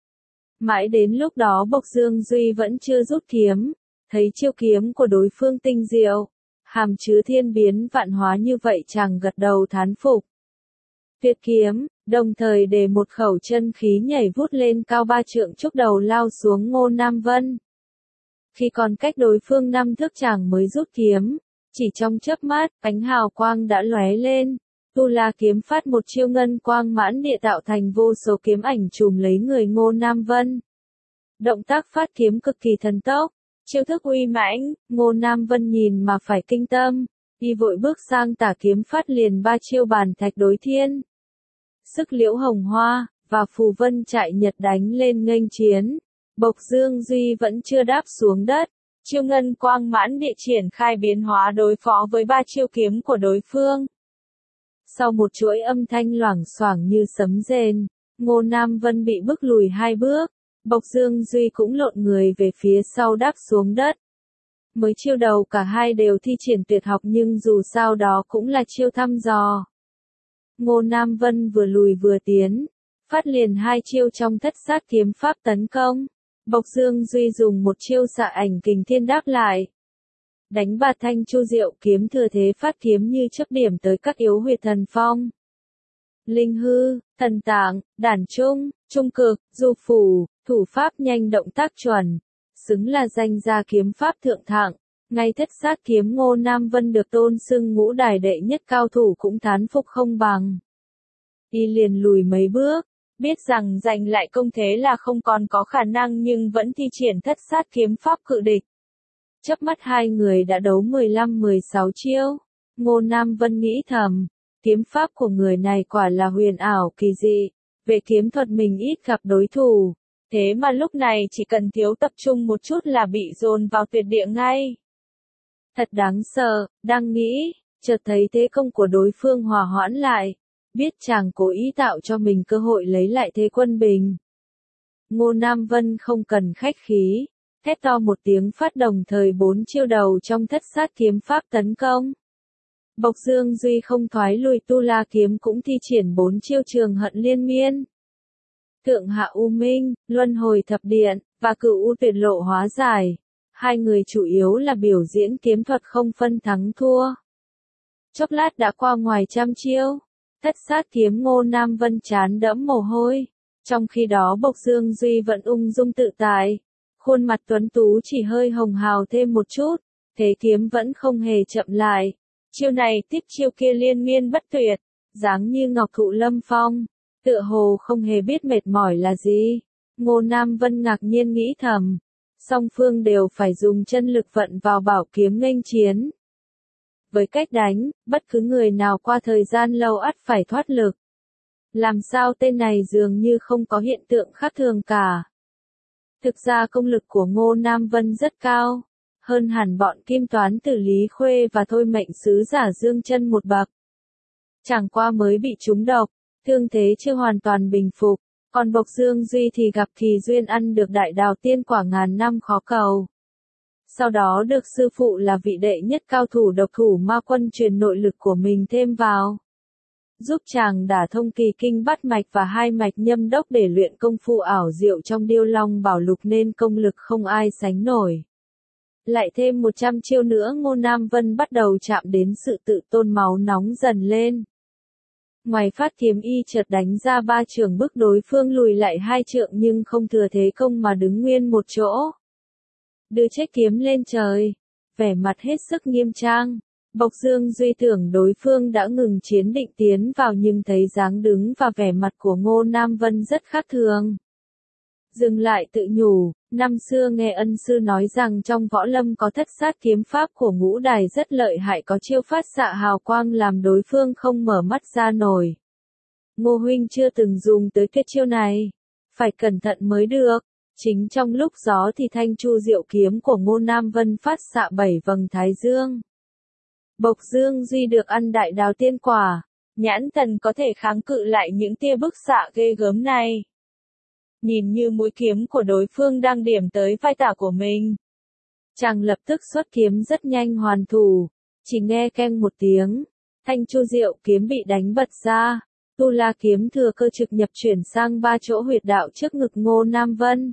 Mãi đến lúc đó Bộc Dương Duy vẫn chưa rút kiếm, thấy chiêu kiếm của đối phương tinh diệu, hàm chứa thiên biến vạn hóa như vậy chàng gật đầu thán phục. Tuyệt kiếm, đồng thời để một khẩu chân khí nhảy vút lên cao 3 trượng chúc đầu lao xuống Ngô Nam Vân. Khi còn cách đối phương 5 thước chàng mới rút kiếm, chỉ trong chớp mắt, ánh hào quang đã lóe lên. Tu La kiếm phát một chiêu ngân quang mãn địa tạo thành vô số kiếm ảnh trùm lấy người Ngô Nam Vân. Động tác phát kiếm cực kỳ thần tốc, chiêu thức uy mãnh, Ngô Nam Vân nhìn mà phải kinh tâm, y vội bước sang tả kiếm phát liền 3 chiêu bàn thạch đối thiên. Sức liễu hồng hoa, và phù vân chạy nhật đánh lên nghênh chiến. Bộc Dương Duy vẫn chưa đáp xuống đất, chiêu ngân quang mãn địa triển khai biến hóa đối phó với 3 chiêu kiếm của đối phương. Sau một chuỗi âm thanh loảng xoảng như sấm rền, Ngô Nam Vân bị bức lùi 2 bước, Bộc Dương Duy cũng lộn người về phía sau đáp xuống đất. Mới chiêu đầu cả hai đều thi triển tuyệt học nhưng dù sao đó cũng là chiêu thăm dò. Ngô Nam Vân vừa lùi vừa tiến, phát liền 2 chiêu trong thất sát kiếm pháp tấn công. Bộc Dương Duy dùng một chiêu xạ ảnh kình thiên đáp lại. Đánh 3 thanh chu diệu kiếm thừa thế phát kiếm như chớp điểm tới các yếu huyệt thần phong. Linh hư, thần tạng, đản trung, trung cực, du phủ, thủ pháp nhanh động tác chuẩn. Xứng là danh gia kiếm pháp thượng thạng. Ngay thất sát kiếm Ngô Nam Vân được tôn xưng Ngũ Đài đệ nhất cao thủ cũng thán phục không bằng. Y liền lùi mấy bước, biết rằng giành lại công thế là không còn có khả năng nhưng vẫn thi triển thất sát kiếm pháp cự địch. Chớp mắt hai người đã đấu 15-16 chiêu. Ngô Nam Vân nghĩ thầm, kiếm pháp của người này quả là huyền ảo kỳ dị. Về kiếm thuật mình ít gặp đối thủ, thế mà lúc này chỉ cần thiếu tập trung một chút là bị dồn vào tuyệt địa ngay. Thật đáng sợ, đang nghĩ, chợt thấy thế công của đối phương hòa hoãn lại, biết chàng cố ý tạo cho mình cơ hội lấy lại thế quân bình. Ngô Nam Vân không cần khách khí, thét to một tiếng phát đồng thời 4 chiêu đầu trong thất sát kiếm pháp tấn công. Bộc Dương Duy không thoái lùi, Tu La kiếm cũng thi triển 4 chiêu trường hận liên miên. Thượng Hạ U Minh, Luân Hồi Thập Điện, và Cửu U Tuyệt Lộ hóa giải. Hai người chủ yếu là biểu diễn kiếm thuật không phân thắng thua. Chốc lát đã qua ngoài trăm chiêu. Thất sát kiếm Ngô Nam Vân chán đẫm mồ hôi. Trong khi đó Bộc Dương Duy vẫn ung dung tự tại. Khuôn mặt tuấn tú chỉ hơi hồng hào thêm một chút. Thế kiếm vẫn không hề chậm lại. Chiêu này tiếp chiêu kia liên miên bất tuyệt. Dáng như ngọc thụ lâm phong. Tựa hồ không hề biết mệt mỏi là gì. Ngô Nam Vân ngạc nhiên nghĩ thầm. Song phương đều phải dùng chân lực vận vào bảo kiếm nghênh chiến. Với cách đánh, bất cứ người nào qua thời gian lâu ắt phải thoát lực. Làm sao tên này dường như không có hiện tượng khác thường cả. Thực ra công lực của Ngô Nam Vân rất cao, hơn hẳn bọn Kim Toán Tử Lý Khuê và Thôi Mệnh Sứ Giả Dương Chân một bậc. Chẳng qua mới bị trúng độc, thương thế chưa hoàn toàn bình phục, còn Bộc Dương Duy thì gặp kỳ duyên ăn được đại đào tiên quả ngàn năm khó cầu. Sau đó được sư phụ là vị đệ nhất cao thủ độc thủ ma quân truyền nội lực của mình thêm vào. Giúp chàng đả thông kỳ kinh bát mạch và hai mạch nhâm đốc để luyện công phu ảo diệu trong Điêu Long Bảo Lục nên công lực không ai sánh nổi. Lại thêm 100 chiêu nữa Ngô Nam Vân bắt đầu chạm đến sự tự tôn máu nóng dần lên. Ngoài phát kiếm y chợt đánh ra 3 trường bức đối phương lùi lại 2 trượng nhưng không thừa thế công mà đứng nguyên một chỗ. Đưa chiếc kiếm lên trời, vẻ mặt hết sức nghiêm trang. Bộc Dương Duy tưởng đối phương đã ngừng chiến định tiến vào nhưng thấy dáng đứng và vẻ mặt của Ngô Nam Vân rất khác thường. Dừng lại tự nhủ, năm xưa nghe ân sư nói rằng trong võ lâm có thất sát kiếm pháp của ngũ đài rất lợi hại, có chiêu phát xạ hào quang làm đối phương không mở mắt ra nổi. Ngô huynh chưa từng dùng tới tuyệt chiêu này, phải cẩn thận mới được. Chính trong lúc gió thì thanh chu diệu kiếm của Ngô Nam Vân phát xạ 7 vầng thái dương. Bộc Dương Duy được ăn đại đào tiên quả, nhãn thần có thể kháng cự lại những tia bức xạ ghê gớm này. Nhìn như mũi kiếm của đối phương đang điểm tới vai tả của mình. Chàng lập tức xuất kiếm rất nhanh hoàn thủ, chỉ nghe keng một tiếng, thanh chu diệu kiếm bị đánh bật ra, tu la kiếm thừa cơ trực nhập chuyển sang 3 chỗ huyệt đạo trước ngực Ngô Nam Vân.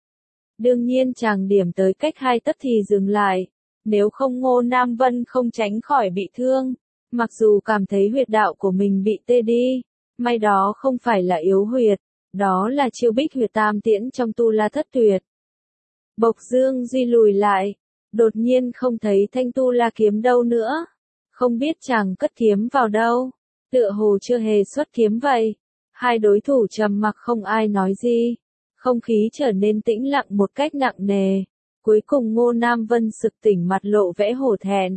Đương nhiên chàng điểm tới cách 2 tấc thì dừng lại, nếu không Ngô Nam Vân không tránh khỏi bị thương, mặc dù cảm thấy huyệt đạo của mình bị tê đi, may đó không phải là yếu huyệt, đó là chiêu bích huyệt tam tiễn trong tu la thất tuyệt. Bộc Dương Duy lùi lại, đột nhiên không thấy thanh tu la kiếm đâu nữa, không biết chàng cất kiếm vào đâu, tựa hồ chưa hề xuất kiếm vậy. Hai đối thủ trầm mặc không ai nói gì, không khí trở nên tĩnh lặng một cách nặng nề. Cuối cùng Ngô Nam Vân sực tỉnh, mặt lộ vẻ hổ thẹn.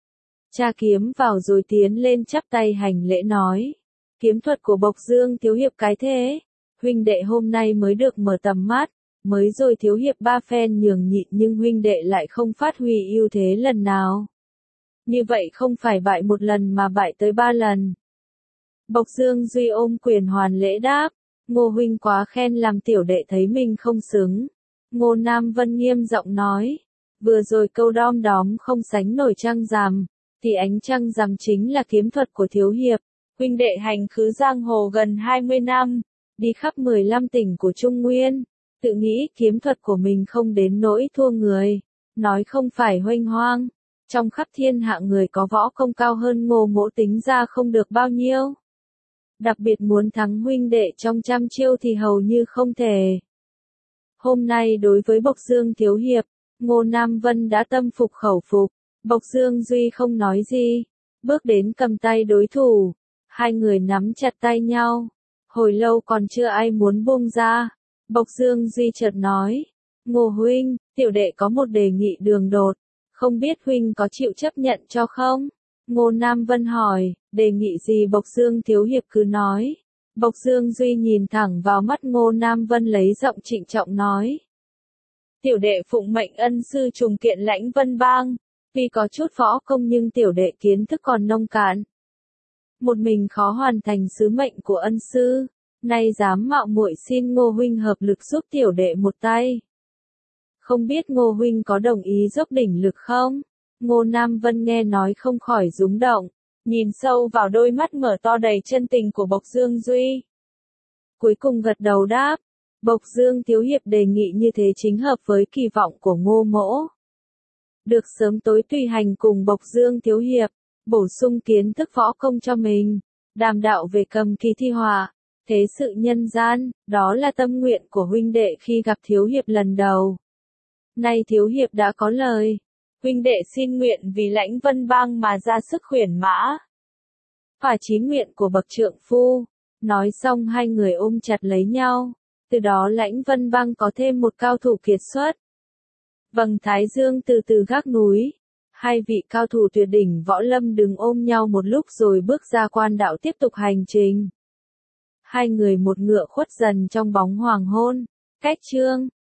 Tra kiếm vào rồi tiến lên chắp tay hành lễ nói. Kiếm thuật của Bộc Dương thiếu hiệp cái thế. Huynh đệ hôm nay mới được mở tầm mắt. Mới rồi thiếu hiệp 3 phen nhường nhịn nhưng huynh đệ lại không phát huy ưu thế lần nào. Như vậy không phải bại 1 lần mà bại tới 3 lần. Bộc Dương Duy ôm quyền hoàn lễ đáp. Ngô huynh quá khen làm tiểu đệ thấy mình không xứng. Ngô Nam Vân nghiêm giọng nói, vừa rồi câu đom đóm không sánh nổi trăng rằm, thì ánh trăng rằm chính là kiếm thuật của thiếu hiệp. Huynh đệ hành khứ giang hồ gần 20 năm, đi khắp 15 tỉnh của Trung Nguyên, tự nghĩ kiếm thuật của mình không đến nỗi thua người, nói không phải huênh hoang. Trong khắp thiên hạ người có võ công cao hơn Ngô Mỗ tính ra không được bao nhiêu. Đặc biệt muốn thắng huynh đệ trong trăm chiêu thì hầu như không thể. Hôm nay đối với Bộc Dương thiếu hiệp, Ngô Nam Vân đã tâm phục khẩu phục. Bộc Dương Duy không nói gì, bước đến cầm tay đối thủ, hai người nắm chặt tay nhau. Hồi lâu còn chưa ai muốn buông ra. Bộc Dương Duy chợt nói, Ngô huynh, tiểu đệ có một đề nghị đường đột, không biết huynh có chịu chấp nhận cho không? Ngô Nam Vân hỏi, đề nghị gì? Bộc Dương thiếu hiệp cứ nói. Bộc Dương Duy nhìn thẳng vào mắt Ngô Nam Vân lấy giọng trịnh trọng nói. Tiểu đệ phụng mệnh ân sư trùng kiện Lãnh Vân Bang, tuy có chút võ công nhưng tiểu đệ kiến thức còn nông cạn. Một mình khó hoàn thành sứ mệnh của ân sư, nay dám mạo muội xin Ngô huynh hợp lực giúp tiểu đệ một tay. Không biết Ngô huynh có đồng ý dốc đỉnh lực không? Ngô Nam Vân nghe nói không khỏi rúng động, nhìn sâu vào đôi mắt mở to đầy chân tình của Bộc Dương Duy. cuối cùng gật đầu đáp. Bộc Dương Thiếu Hiệp đề nghị như thế chính hợp với kỳ vọng của Ngô Mỗ. Được sớm tối tùy hành cùng Bộc Dương Thiếu Hiệp, bổ sung kiến thức võ công cho mình, đàm đạo về cầm kỳ thi họa, thế sự nhân gian, đó là tâm nguyện của huynh đệ khi gặp Thiếu Hiệp lần đầu. Nay Thiếu Hiệp đã có lời, huynh đệ xin nguyện vì Lãnh Vân Bang mà ra sức khuyển mã. Và chí nguyện của bậc trượng phu. Nói xong hai người ôm chặt lấy nhau, từ đó Lãnh Vân Bang có thêm một cao thủ kiệt xuất. Vầng thái dương từ từ gác núi, hai vị cao thủ tuyệt đỉnh võ lâm đứng ôm nhau một lúc rồi bước ra quan đạo tiếp tục hành trình. Hai người một ngựa khuất dần trong bóng hoàng hôn. Cách chương